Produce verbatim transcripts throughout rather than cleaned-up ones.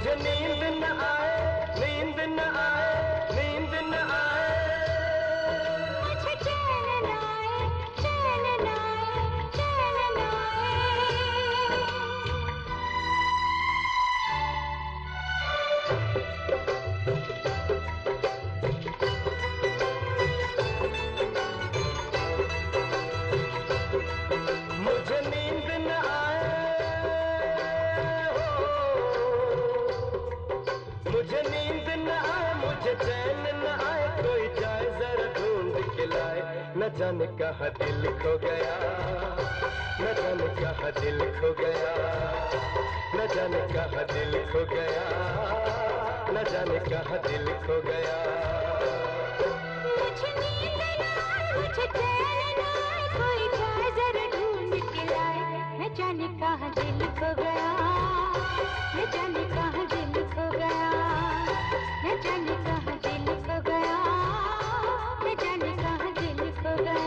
मुझे नींद न आए, नींद न आए, नींद न आए, मुझे चैन न आए, चैन न आए, चैन न आए। मुझे नींद न आए, मुझे नींद न आए, मुझे चैन न आए, कोई जाए जरा ढूंढ के लाए। न जाने कहाँ दिल खो गया, न जाने कहाँ दिल खो गया, न जाने कहाँ दिल खो गया, न जाने कहाँ दिल खो गया। मुझे नींद न आए, मुझे चैन न आए, कोई जाए जरा ढूंढ के लाए। न जाने कहाँ दिल खो गया, न जाने कहाँ दिल खो गया, न जाने कहाँ दिल खो गया, न जाने कहाँ दिल खो गया।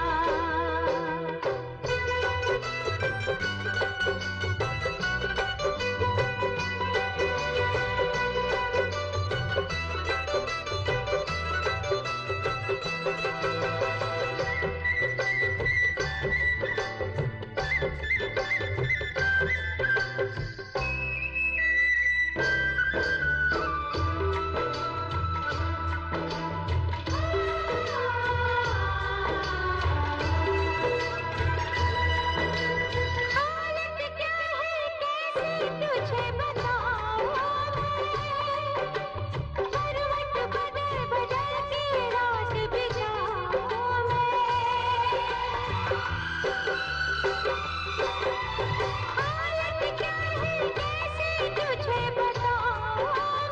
हालत क्या है कैसी तुझे बताऊं मैं, करवट बदल बदल के रात बिताऊं मैं। हालत क्या है कैसी तुझे बताऊं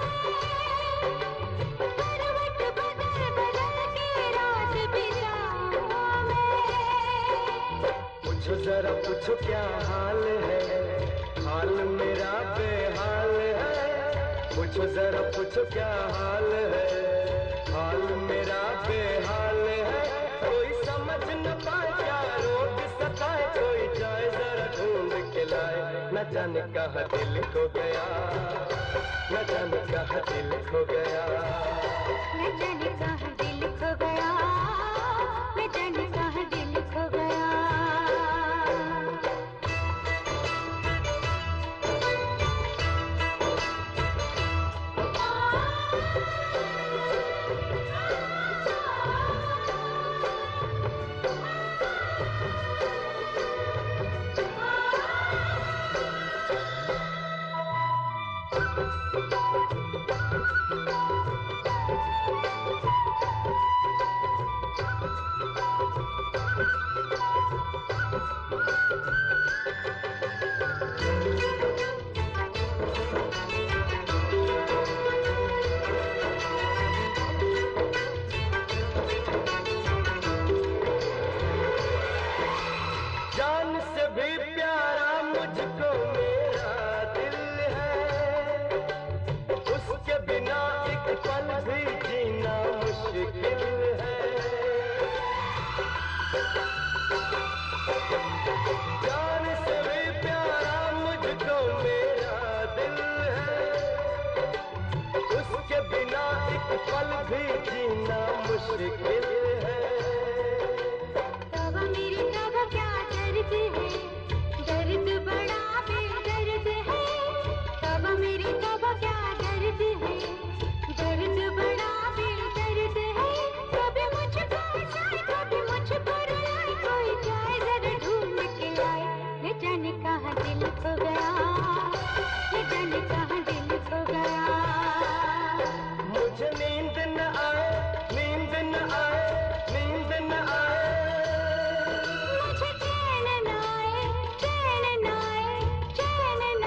मैं, करवट बदल बदल के रात बिताऊं मैं। पूछो जरा पूछो क्या हाल है, हाल मेरा बेहाल है। पूछो जरा पूछो क्या हाल है, हाल मेरा बेहाल है। कोई समझ न पाए क्या रोग सताए, कोई जाए जरा ढूंढ के लाए। न जाने कहाँ दिल खो गया, न जाने कहाँ दिल खो गया, न जाने कहाँ दिल खो गया, न जाने कहाँ दिल खो गया। जान से भी प्यारा मुझको मेरा दिल है, उसके बिना एक पल भी जीना मुश्किल है। जान से भी प्यारा मुझको मेरा दिल है, उसके बिना एक पल भी जीना मुश्किल है। तब मेरी तब क्या दर्द है, दर्द बड़ा बेदर्द है। तब मेरी तब क्या दर्द है, दर्द बड़ा बेदर्द है। कभी मुझको हंसाए, कभी मुझको रुलाए, कोई जाए जरा ढूंढ के लाए। न जाने कहाँ दिल खो गया, न जाने कहाँ दिल खो गया। मुझे नींद न आए, नींद न आए, नींद न आए, मुझे चैन न आए, चैन न आए, चैन न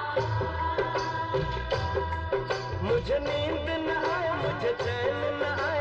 आए। मुझे नींद न आए, मुझे चैन न आए,